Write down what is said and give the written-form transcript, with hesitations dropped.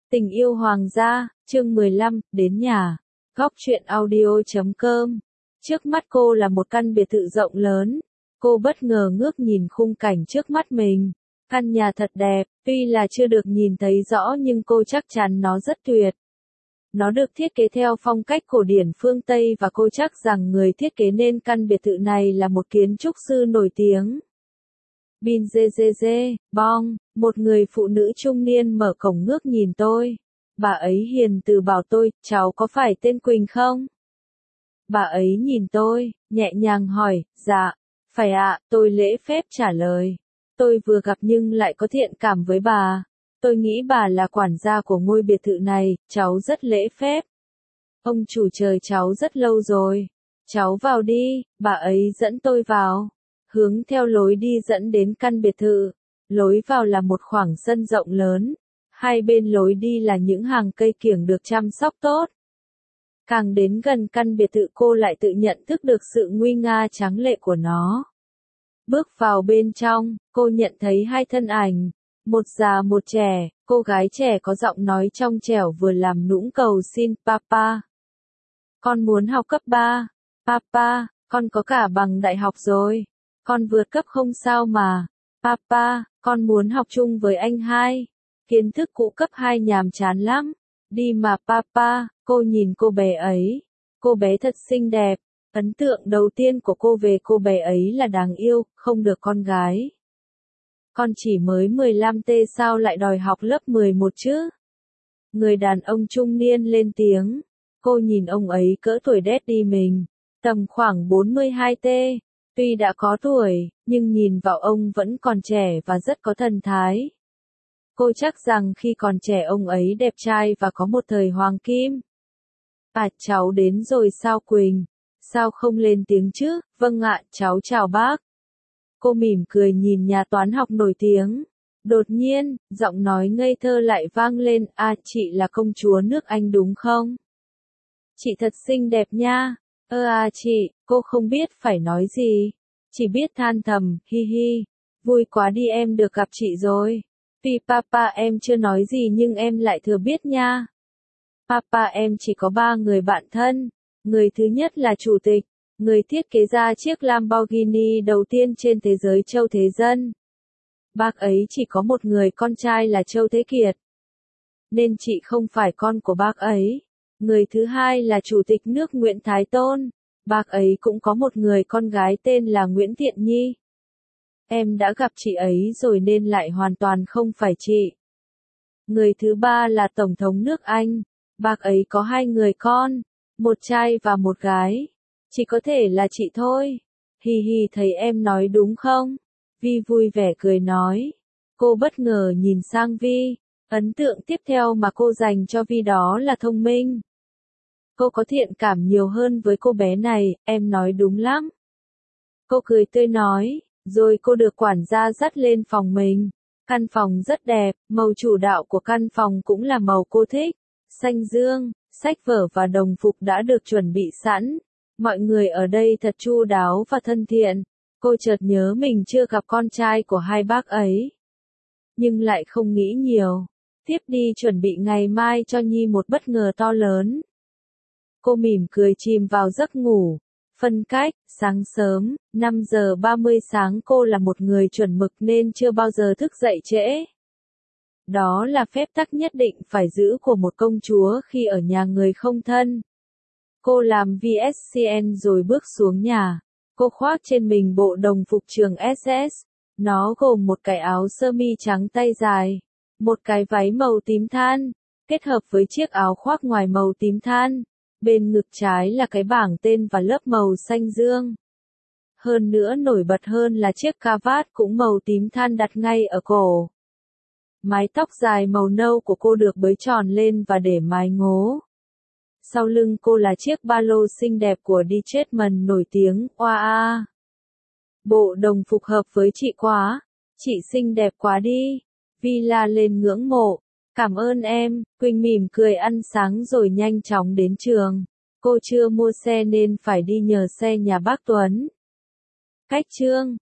Tình yêu hoàng gia, chương 15, đến nhà. Góc truyện audio.com. Trước mắt cô là một căn biệt thự rộng lớn. Cô bất ngờ ngước nhìn khung cảnh trước mắt mình. Căn nhà thật đẹp, tuy là chưa được nhìn thấy rõ nhưng cô chắc chắn nó rất tuyệt. Nó được thiết kế theo phong cách cổ điển phương Tây và cô chắc rằng người thiết kế nên căn biệt thự này là một kiến trúc sư nổi tiếng. Bin Jjj, Bong, một người phụ nữ trung niên mở cổng ngước nhìn tôi. Bà ấy hiền từ bảo tôi, cháu có phải tên Quỳnh không? Bà ấy nhìn tôi, nhẹ nhàng hỏi, dạ, phải ạ, tôi lễ phép trả lời. Tôi vừa gặp nhưng lại có thiện cảm với bà. Tôi nghĩ bà là quản gia của ngôi biệt thự này, cháu rất lễ phép. Ông chủ chờ cháu rất lâu rồi. Cháu vào đi, bà ấy dẫn tôi vào. Hướng theo lối đi dẫn đến căn biệt thự. Lối vào là một khoảng sân rộng lớn. Hai bên lối đi là những hàng cây kiểng được chăm sóc tốt. Càng đến gần căn biệt thự cô lại tự nhận thức được sự nguy nga tráng lệ của nó. Bước vào bên trong, cô nhận thấy hai thân ảnh. Một già một trẻ, cô gái trẻ có giọng nói trong trẻo vừa làm nũng cầu xin papa. Con muốn học cấp 3. Papa, con có cả bằng đại học rồi. Con vượt cấp không sao mà. Papa, con muốn học chung với anh hai. Kiến thức cũ cấp 2 nhàm chán lắm. Đi mà papa, cô nhìn cô bé ấy. Cô bé thật xinh đẹp. Ấn tượng đầu tiên của cô về cô bé ấy là đáng yêu, không được con gái. Con chỉ mới 15T sao lại đòi học lớp 11 chứ? Người đàn ông trung niên lên tiếng. Cô nhìn ông ấy cỡ tuổi daddy mình, tầm khoảng 42T. Tuy đã có tuổi, nhưng nhìn vào ông vẫn còn trẻ và rất có thần thái. Cô chắc rằng khi còn trẻ ông ấy đẹp trai và có một thời hoàng kim. À, cháu đến rồi sao Quỳnh? Sao không lên tiếng chứ? Vâng ạ, cháu chào bác. Cô mỉm cười nhìn nhà toán học nổi tiếng. Đột nhiên, giọng nói ngây thơ lại vang lên, à, chị là công chúa nước Anh đúng không? Chị thật xinh đẹp nha. Chị, cô không biết phải nói gì. Chỉ biết than thầm, hi hi. Vui quá đi em được gặp chị rồi. Tuy papa em chưa nói gì nhưng em lại thừa biết nha. Papa em chỉ có 3 người bạn thân. Người thứ nhất là chủ tịch, người thiết kế ra chiếc Lamborghini đầu tiên trên thế giới Châu Thế Dân. Bác ấy chỉ có một người con trai là Châu Thế Kiệt. Nên chị không phải con của bác ấy. Người thứ hai là chủ tịch nước Nguyễn Thái Tôn. Bác ấy cũng có một người con gái tên là Nguyễn Thiện Nhi. Em đã gặp chị ấy rồi nên lại hoàn toàn không phải chị. Người thứ ba là Tổng thống nước Anh. Bác ấy có 2 người con, một trai và một gái. Chỉ có thể là chị thôi. Hi hi, thấy em nói đúng không? Vi vui vẻ cười nói. Cô bất ngờ nhìn sang Vi. Ấn tượng tiếp theo mà cô dành cho Vi đó là thông minh. Cô có thiện cảm nhiều hơn với cô bé này, em nói đúng lắm. Cô cười tươi nói, rồi cô được quản gia dắt lên phòng mình. Căn phòng rất đẹp, màu chủ đạo của căn phòng cũng là màu cô thích. Xanh dương, sách vở và đồng phục đã được chuẩn bị sẵn. Mọi người ở đây thật chu đáo và thân thiện. Cô chợt nhớ mình chưa gặp con trai của hai bác ấy. Nhưng lại không nghĩ nhiều. Tiếp đi chuẩn bị ngày mai cho Nhi một bất ngờ to lớn. Cô mỉm cười chìm vào giấc ngủ. Phân cách, sáng sớm, 5 giờ 30 sáng cô là một người chuẩn mực nên chưa bao giờ thức dậy trễ. Đó là phép tắc nhất định phải giữ của một công chúa khi ở nhà người không thân. Cô làm VSCN rồi bước xuống nhà. Cô khoác trên mình bộ đồng phục trường SS. Nó gồm một cái áo sơ mi trắng tay dài, một cái váy màu tím than, kết hợp với chiếc áo khoác ngoài màu tím than. Bên ngực trái là cái bảng tên và lớp màu xanh dương. Hơn nữa nổi bật hơn là chiếc cà vạt cũng màu tím than đặt ngay ở cổ. Mái tóc dài màu nâu của cô được bới tròn lên và để mái ngố. Sau lưng cô là chiếc ba lô xinh đẹp của Deichmann nổi tiếng, oa. Bộ đồng phục hợp với chị quá. Chị xinh đẹp quá đi. Vi la lên ngưỡng mộ. Cảm ơn em, Quỳnh mỉm cười ăn sáng rồi nhanh chóng đến trường. Cô chưa mua xe nên phải đi nhờ xe nhà bác Tuấn. Cách chương